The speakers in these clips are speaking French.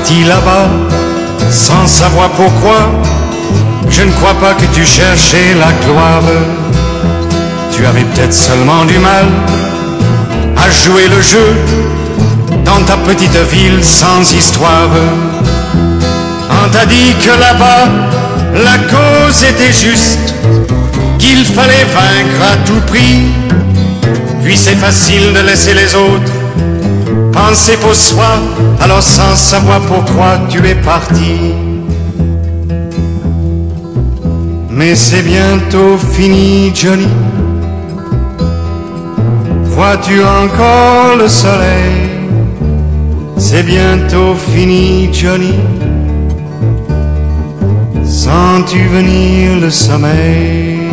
parti là-bas sans savoir pourquoi. Je ne crois pas que tu cherchais la gloire. Tu avais peut-être seulement du mal à jouer le jeu dans ta petite ville sans histoire. On t'a dit que là-bas la cause était juste, qu'il fallait vaincre à tout prix. Puis c'est facile de laisser les autres penser pour soi, alors sans savoir pourquoi tu es parti. Mais c'est bientôt fini, Johnny. Vois-tu encore le soleil? C'est bientôt fini, Johnny. Sens-tu venir le sommeil?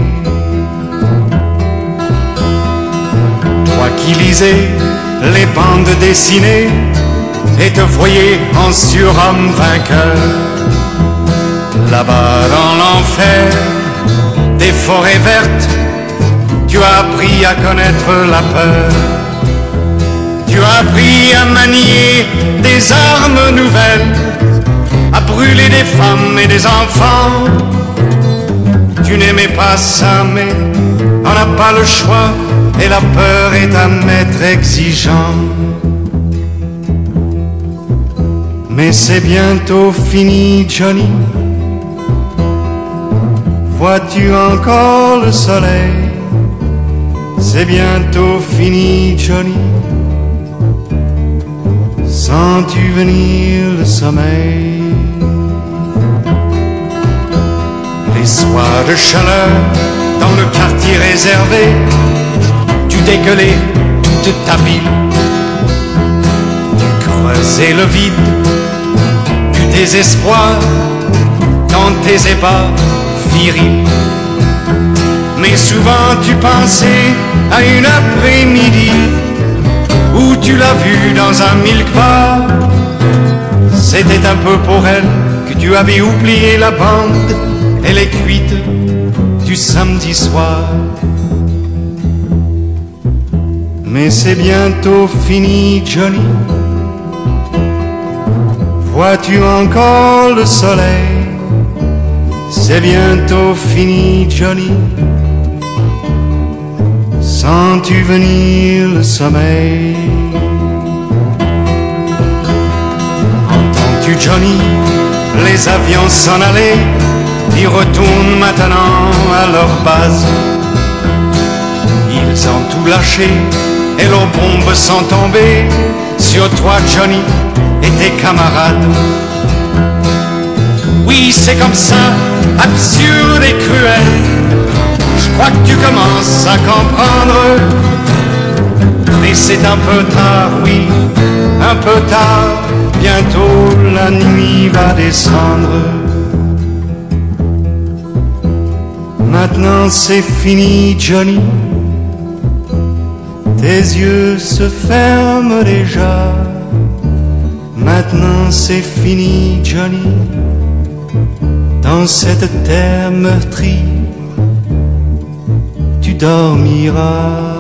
Toi qui lisais les bandes dessinées et te voyais en surhomme vainqueur, là-bas dans l'enfer des forêts vertes, tu as appris à connaître la peur. Tu as appris à manier des armes nouvelles, à brûler des femmes et des enfants. Tu n'aimais pas ça, mais on n'a pas le choix, et la peur est un maître exigeant. Mais c'est bientôt fini, Johnny. Vois-tu encore le soleil? C'est bientôt fini, Johnny. Sens-tu venir le sommeil? Les soirs de chaleur dans le quartier réservé, tu dégueulais toute ta ville. Tu creusais le vide du désespoir dans tes ébats virils. Mais souvent tu pensais à une après-midi où tu l'as vue dans un milk bar. C'était un peu pour elle que tu avais oublié la bande et les cuites du samedi soir. Mais c'est bientôt fini, Johnny. Vois-tu encore le soleil? C'est bientôt fini, Johnny. Sens-tu venir le sommeil? Entends-tu, Johnny, les avions s'en aller? Ils retournent maintenant à leur base. Ils ont tout lâché et leurs bombes sont tombées sur toi, Johnny, et tes camarades. Oui, c'est comme ça, absurde et cruel. Je crois que tu commences à comprendre. Mais c'est un peu tard, oui, un peu tard. Bientôt la nuit va descendre. Maintenant c'est fini, Johnny. Tes yeux se ferment déjà. Maintenant c'est fini, Johnny. Dans cette terre meurtrie, tu dormiras.